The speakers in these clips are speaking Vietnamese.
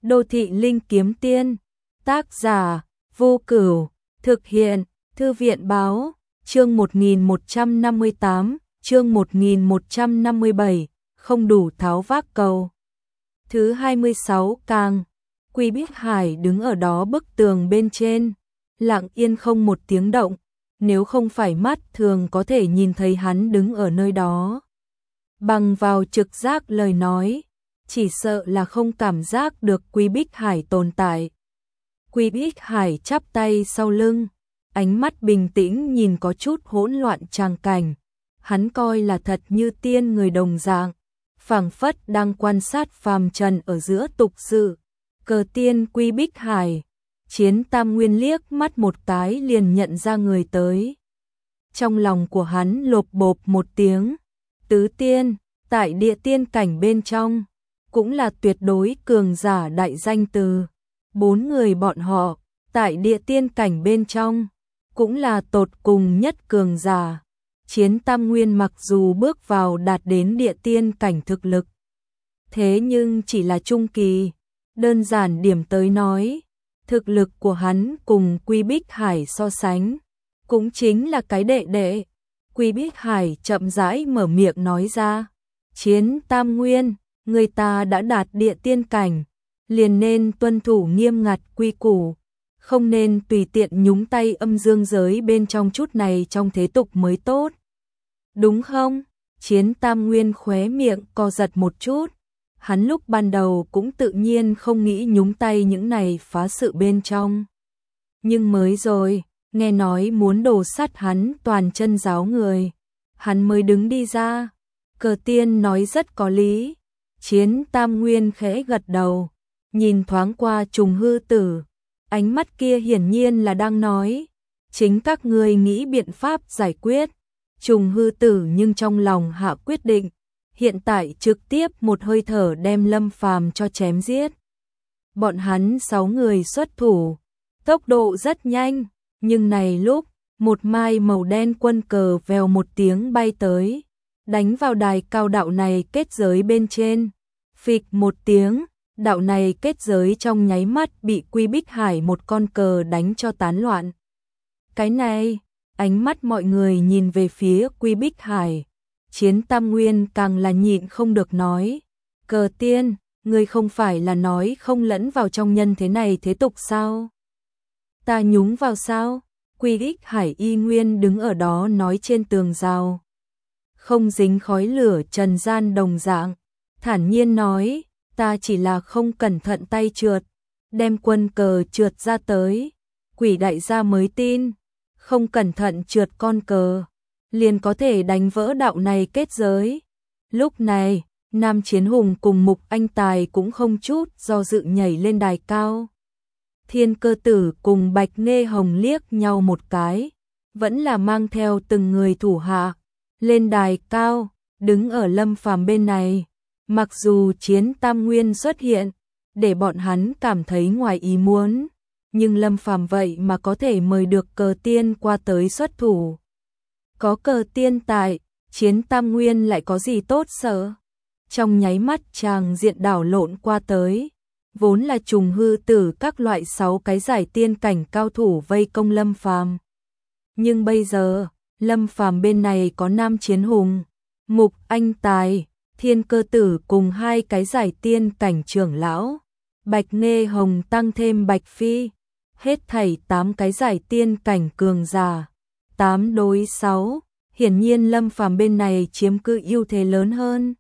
Đô thị linh kiếm tiên, tác giả, Vô Cửu, thực hiện, Thư viện báo, chương 1158, chương 1157, không đủ tháo vác cầu. Thứ 26 càng, Quý Bích Hải đứng ở đó bức tường bên trên, lặng yên không một tiếng động, nếu không phải mắt thường có thể nhìn thấy hắn đứng ở nơi đó. Bằng vào trực giác lời nói, chỉ sợ là không cảm giác được Quý Bích Hải tồn tại. Quý Bích Hải chắp tay sau lưng, ánh mắt bình tĩnh nhìn có chút hỗn loạn tràng cảnh. Hắn coi là thật như tiên người đồng dạng, phảng phất đang quan sát phàm trần ở giữa tục sự. Cờ tiên Quý Bích Hải, Chiến Tam Nguyên liếc mắt một cái liền nhận ra người tới. Trong lòng của hắn lộp bộp một tiếng, tứ tiên, tại địa tiên cảnh bên trong, cũng là tuyệt đối cường giả đại danh từ. 4 người bọn họ, tại địa tiên cảnh bên trong, cũng là tột cùng nhất cường giả. Chiến Tam Nguyên mặc dù bước vào đạt đến địa tiên cảnh thực lực, thế nhưng chỉ là trung kỳ. Đơn giản điểm tới nói, thực lực của hắn cùng Quý Bích Hải so sánh, cũng chính là cái đệ đệ. Quý Bích Hải chậm rãi mở miệng nói ra, Chiến Tam Nguyên, người ta đã đạt địa tiên cảnh, liền nên tuân thủ nghiêm ngặt quy củ, không nên tùy tiện nhúng tay âm dương giới bên trong chút này trong thế tục mới tốt. Đúng không? Chiến Tam Nguyên khóe miệng co giật một chút. Hắn lúc ban đầu cũng tự nhiên không nghĩ nhúng tay những này phá sự bên trong. Nhưng mới rồi, nghe nói muốn đổ sát hắn toàn chân giáo người, hắn mới đứng đi ra. Cờ tiên nói rất có lý. Chiến Tam Nguyên khẽ gật đầu, nhìn thoáng qua Trùng Hư Tử, ánh mắt kia hiển nhiên là đang nói, chính các ngươi nghĩ biện pháp giải quyết. Trùng Hư Tử nhưng trong lòng hạ quyết định, hiện tại trực tiếp một hơi thở đem Lâm Phàm cho chém giết. Bọn hắn 6 người xuất thủ, tốc độ rất nhanh, nhưng này lúc, một mai màu đen quân cờ vèo một tiếng bay tới, đánh vào đài cao đạo này kết giới bên trên. Phịch một tiếng, đạo này kết giới trong nháy mắt bị Quý Bích Hải một con cờ đánh cho tán loạn. Cái này, ánh mắt mọi người nhìn về phía Quý Bích Hải. Chiến Tam Nguyên càng là nhịn không được nói, Cờ tiên, ngươi không phải là nói không lẫn vào trong nhân thế này thế tục sao? Ta nhúng vào sao? Quý Bích Hải y nguyên đứng ở đó nói trên tường rào, không dính khói lửa trần gian đồng dạng, thản nhiên nói, ta chỉ là không cẩn thận tay trượt, đem quân cờ trượt ra tới. Quỷ đại gia mới tin, không cẩn thận trượt con cờ, liền có thể đánh vỡ đạo này kết giới. Lúc này, Nam Chiến Hùng cùng Mục Anh Tài cũng không chút do dự nhảy lên đài cao. Thiên Cơ Tử cùng Bạch Nghê Hồng liếc nhau một cái, vẫn là mang theo từng người thủ hạ, lên đài cao, đứng ở Lâm Phàm bên này. Mặc dù Chiến Tam Nguyên xuất hiện, để bọn hắn cảm thấy ngoài ý muốn, nhưng Lâm Phàm vậy mà có thể mời được Cờ tiên qua tới xuất thủ. Có Cờ tiên tại, Chiến Tam Nguyên lại có gì tốt sợ. Trong nháy mắt chàng diện đảo lộn qua tới, vốn là Trùng Hư Tử các loại 6 cái giải tiên cảnh cao thủ vây công Lâm Phàm. Nhưng bây giờ, Lâm Phàm bên này có Nam Chiến Hùng, Mục Anh Tài, Thiên Cơ Tử cùng 2 cái giải tiên cảnh trưởng lão, Bạch Nghê Hồng tăng thêm Bạch Phi, hết thảy 8 cái giải tiên cảnh cường giả, 8 đối 6, hiển nhiên Lâm Phàm bên này chiếm cứ ưu thế lớn hơn.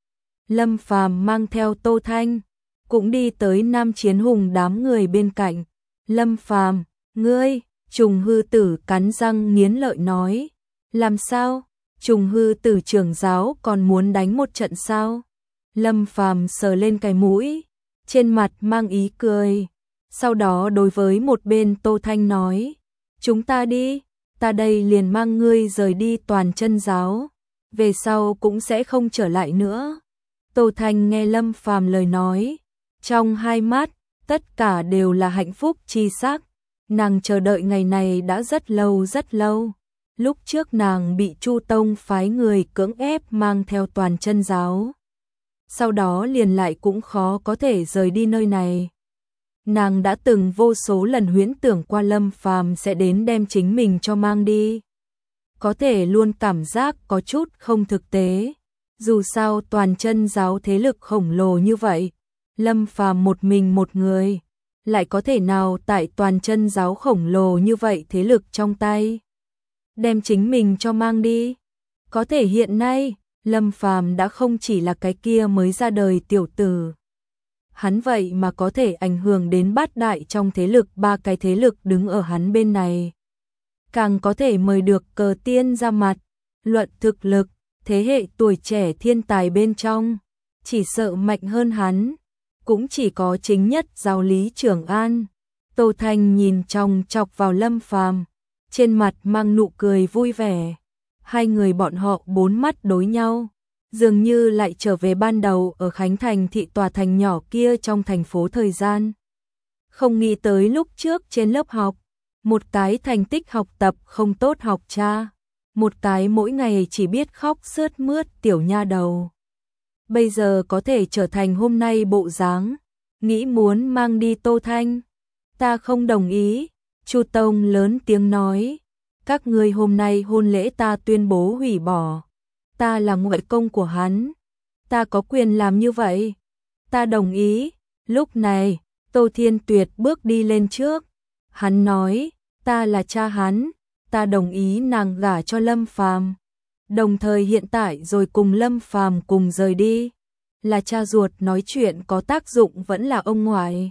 Lâm Phàm mang theo Tô Thanh, cũng đi tới Nam Chiến Hùng đám người bên cạnh. Lâm Phàm, ngươi, Trùng Hư Tử cắn răng nghiến lợi nói, làm sao? Trùng Hư Tử trưởng giáo còn muốn đánh một trận sao? Lâm Phàm sờ lên cái mũi, trên mặt mang ý cười, sau đó đối với một bên Tô Thanh nói, chúng ta đi, ta đây liền mang ngươi rời đi toàn chân giáo, về sau cũng sẽ không trở lại nữa. Tô Thanh nghe Lâm Phàm lời nói, trong hai mắt, tất cả đều là hạnh phúc chi sắc, nàng chờ đợi ngày này đã rất lâu rất lâu. Lúc trước nàng bị Chu Tông phái người cưỡng ép mang theo toàn chân giáo, sau đó liền lại cũng khó có thể rời đi nơi này. Nàng đã từng vô số lần huyễn tưởng qua Lâm Phàm sẽ đến đem chính mình cho mang đi. Có thể luôn cảm giác có chút không thực tế. Dù sao toàn chân giáo thế lực khổng lồ như vậy, Lâm Phàm một mình một người, lại có thể nào tại toàn chân giáo khổng lồ như vậy thế lực trong tay, đem chính mình cho mang đi. Có thể hiện nay, Lâm Phàm đã không chỉ là cái kia mới ra đời tiểu tử. Hắn vậy mà có thể ảnh hưởng đến bát đại trong thế lực, ba cái thế lực đứng ở hắn bên này. Càng có thể mời được Cờ Tiên ra mặt, luận thực lực, thế hệ tuổi trẻ thiên tài bên trong, chỉ sợ mạnh hơn hắn, cũng chỉ có chính nhất giáo lý Trường An. Tô Thanh nhìn chòng chọc vào Lâm Phàm, trên mặt mang nụ cười vui vẻ. Hai người bọn họ bốn mắt đối nhau, dường như lại trở về ban đầu ở Khánh Thành thị tòa thành nhỏ kia trong thành phố thời gian. Không nghĩ tới lúc trước trên lớp học, một cái thành tích học tập không tốt học cha, một cái mỗi ngày chỉ biết khóc sướt mướt tiểu nha đầu. Bây giờ có thể trở thành hôm nay bộ dáng, nghĩ muốn mang đi Tô Thanh. Ta không đồng ý, Chu Tông lớn tiếng nói. Các ngươi hôm nay hôn lễ ta tuyên bố hủy bỏ. Ta là ngoại công của hắn, ta có quyền làm như vậy. Ta đồng ý. Lúc này, Tô Thiên Tuyệt bước đi lên trước. Hắn nói, ta là cha hắn, ta đồng ý nàng gả cho Lâm Phàm. Đồng thời hiện tại rồi cùng Lâm Phàm cùng rời đi. Là cha ruột nói chuyện có tác dụng vẫn là ông ngoại?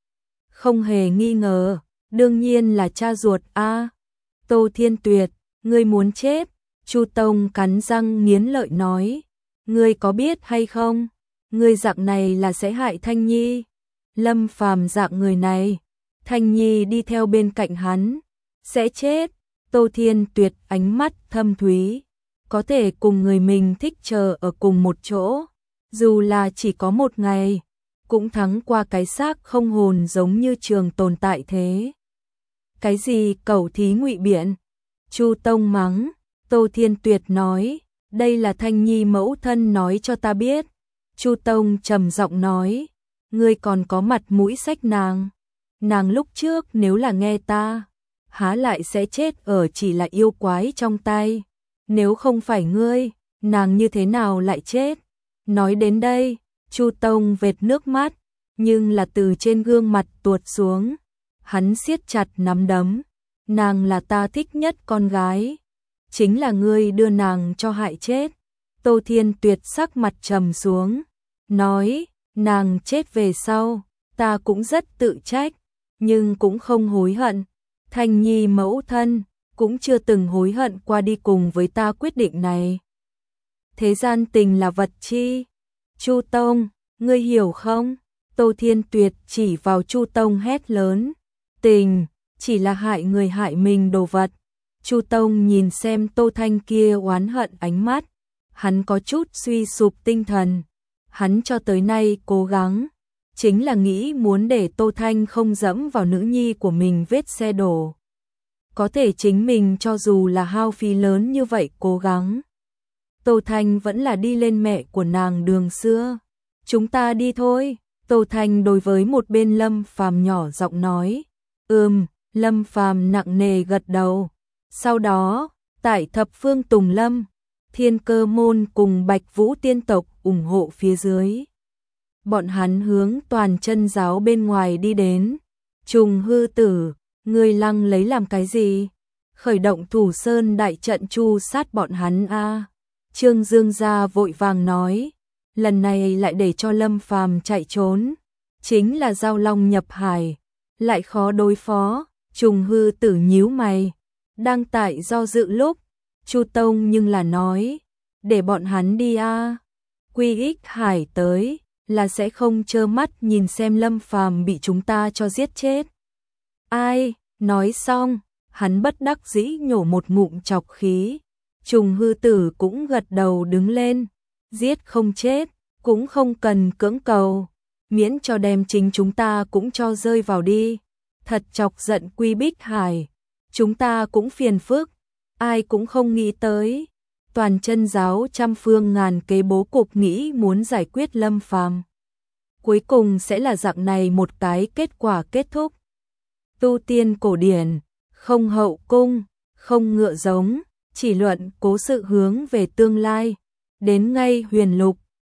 Không hề nghi ngờ, đương nhiên là cha ruột a. Tô Thiên Tuyệt, ngươi muốn chết. Chu Tông cắn răng nghiến lợi nói, ngươi có biết hay không, ngươi dạng này là sẽ hại Thanh Nhi. Lâm Phàm dạng người này, Thanh Nhi đi theo bên cạnh hắn, sẽ chết. Tô Thiên Tuyệt ánh mắt thâm thúy, có thể cùng người mình thích chờ ở cùng một chỗ, dù là chỉ có một ngày, cũng thắng qua cái xác không hồn giống như Trường tồn tại thế. Cái gì cẩu thí ngụy biện? Chu Tông mắng. Tô Thiên Tuyệt nói, đây là Thanh Nhi mẫu thân nói cho ta biết. Chu Tông trầm giọng nói, ngươi còn có mặt mũi xách nàng. Nàng lúc trước nếu là nghe ta, há lại sẽ chết ở chỉ là yêu quái trong tay. Nếu không phải ngươi, nàng như thế nào lại chết? Nói đến đây, Chu Tông vệt nước mắt, nhưng là từ trên gương mặt tuột xuống. Hắn siết chặt nắm đấm, nàng là ta thích nhất con gái. Chính là ngươi đưa nàng cho hại chết. Tô Thiên Tuyệt sắc mặt trầm xuống, nói, nàng chết về sau, ta cũng rất tự trách, nhưng cũng không hối hận. Thanh Nhi mẫu thân, cũng chưa từng hối hận qua đi cùng với ta quyết định này. Thế gian tình là vật chi? Chu Tông, ngươi hiểu không? Tô Thiên Tuyệt chỉ vào Chu Tông hét lớn, tình, chỉ là hại người hại mình đồ vật. Chu Tông nhìn xem Tô Thanh kia oán hận ánh mắt, hắn có chút suy sụp tinh thần. Hắn cho tới nay cố gắng, chính là nghĩ muốn để Tô Thanh không dẫm vào nữ nhi của mình vết xe đổ. Có thể chính mình cho dù là hao phí lớn như vậy cố gắng, Tô Thanh vẫn là đi lên mẹ của nàng đường xưa. Chúng ta đi thôi. Tô Thanh đối với một bên Lâm Phàm nhỏ giọng nói. Lâm Phàm nặng nề gật đầu. Sau đó, tại thập phương Tùng Lâm, Thiên Cơ Môn cùng Bạch Vũ Tiên tộc ủng hộ phía dưới. Bọn hắn hướng toàn chân giáo bên ngoài đi đến. Trùng hư tử, ngươi lăng lấy làm cái gì? Khởi động Thủ Sơn đại trận chu sát bọn hắn a. Trương Dương gia vội vàng nói, lần này lại để cho Lâm Phàm chạy trốn, chính là giao long nhập hải, lại khó đối phó. Trùng hư tử nhíu mày, đang tại do dự lúc, Chu Tông nhưng là nói, để bọn hắn đi a. Quy Ích Hải tới, là sẽ không trơ mắt nhìn xem Lâm Phàm bị chúng ta cho giết chết. Ai? Nói xong, hắn bất đắc dĩ nhổ một ngụm trọc khí. Trùng hư tử cũng gật đầu đứng lên, giết không chết, cũng không cần cưỡng cầu, miễn cho đem chính chúng ta cũng cho rơi vào đi. Thật chọc giận Quy Bích Hải, chúng ta cũng phiền phức, ai cũng không nghĩ tới. Toàn chân giáo trăm phương ngàn kế bố cục nghĩ muốn giải quyết Lâm Phàm. cuối cùng sẽ là dạng này một cái kết quả kết thúc. Tu tiên cổ điển, không hậu cung, không ngựa giống, chỉ luận cố sự hướng về tương lai. Đến ngay huyền lục,